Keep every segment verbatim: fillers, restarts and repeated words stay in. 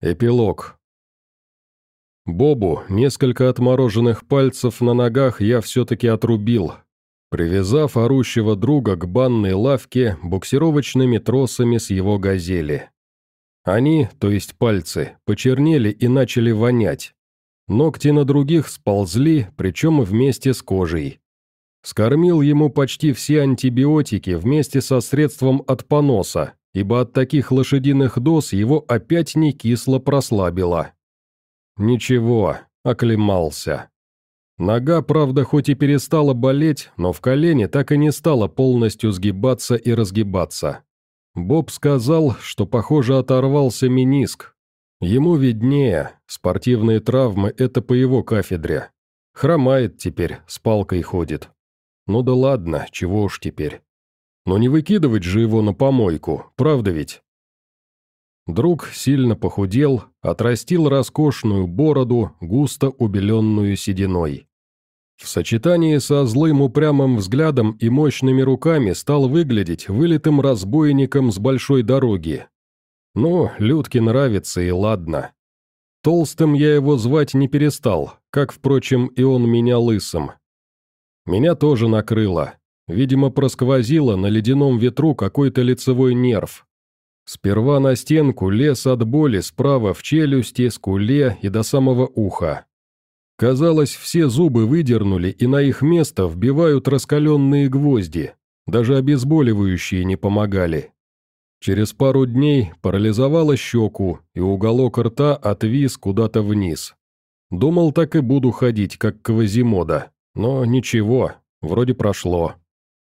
Эпилог. Бобу несколько отмороженных пальцев на ногах я все-таки отрубил, привязав орущего друга к банной лавке буксировочными тросами с его газели. Они, то есть пальцы, почернели и начали вонять. Ногти на других сползли, причем вместе с кожей. Скормил ему почти все антибиотики вместе со средством от поноса, ибо от таких лошадиных доз его опять не кисло прослабило. Ничего, оклемался. Нога, правда, хоть и перестала болеть, но в колене так и не стала полностью сгибаться и разгибаться. Боб сказал, что, похоже, оторвался мениск. Ему виднее, спортивные травмы – это по его кафедре. Хромает теперь, с палкой ходит. Ну да ладно, чего уж теперь. Но не выкидывать же его на помойку, правда ведь? Друг сильно похудел, отрастил роскошную бороду, густо убеленную сединой. В сочетании со злым упрямым взглядом и мощными руками стал выглядеть вылитым разбойником с большой дороги. Ну, Людке нравится и ладно. Толстым я его звать не перестал, как, впрочем, и он меня лысым. Меня тоже накрыло. Видимо, просквозило на ледяном ветру какой-то лицевой нерв. Сперва на стенку лез от боли справа в челюсти, скуле и до самого уха. Казалось, все зубы выдернули и на их место вбивают раскаленные гвозди. Даже обезболивающие не помогали. Через пару дней парализовало щеку, и уголок рта отвис куда-то вниз. Думал, так и буду ходить, как Квазимода. Но ничего, вроде прошло.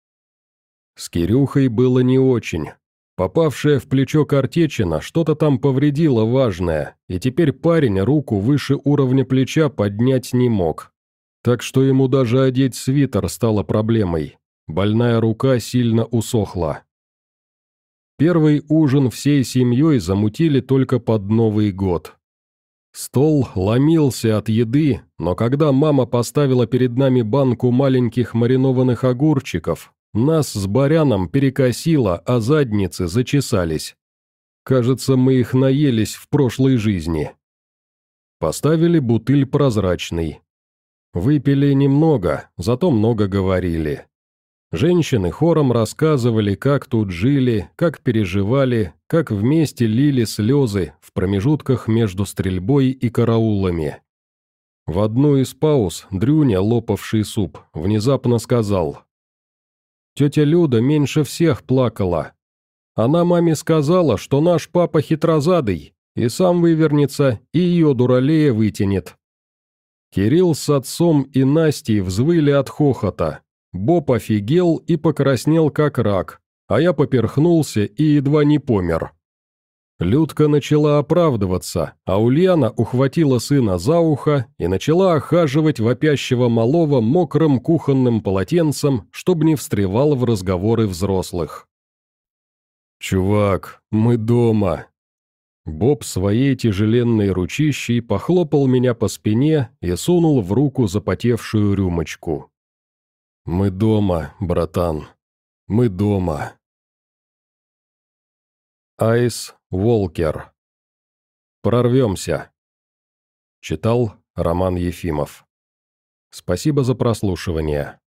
С Кирюхой было не очень. Попавшая в плечо картечина что-то там повредила важное, и теперь парень руку выше уровня плеча поднять не мог. Так что ему даже одеть свитер стало проблемой. Больная рука сильно усохла. Первый ужин всей семьей замутили только под Новый год. Стол ломился от еды, но когда мама поставила перед нами банку маленьких маринованных огурчиков, нас с Баряном перекосило, а задницы зачесались. Кажется, мы их наелись в прошлой жизни. Поставили бутыль прозрачный. Выпили немного, зато много говорили. Женщины хором рассказывали, как тут жили, как переживали, как вместе лили слезы в промежутках между стрельбой и караулами. В одну из пауз Дрюня, лопавший суп, внезапно сказал: «Тетя Люда меньше всех плакала. Она маме сказала, что наш папа хитрозадый, и сам вывернется, и ее дуралея вытянет». Кирилл с отцом и Настей взвыли от хохота. Боб офигел и покраснел как рак, а я поперхнулся и едва не помер. Людка начала оправдываться, а Ульяна ухватила сына за ухо и начала охаживать вопящего малого мокрым кухонным полотенцем, чтобы не встревал в разговоры взрослых. «Чувак, мы дома!» Боб своей тяжеленной ручищей похлопал меня по спине и сунул в руку запотевшую рюмочку. «Мы дома, братан. Мы дома». Айс Волкер. «Прорвемся». Читал Роман Ефимов. Спасибо за прослушивание.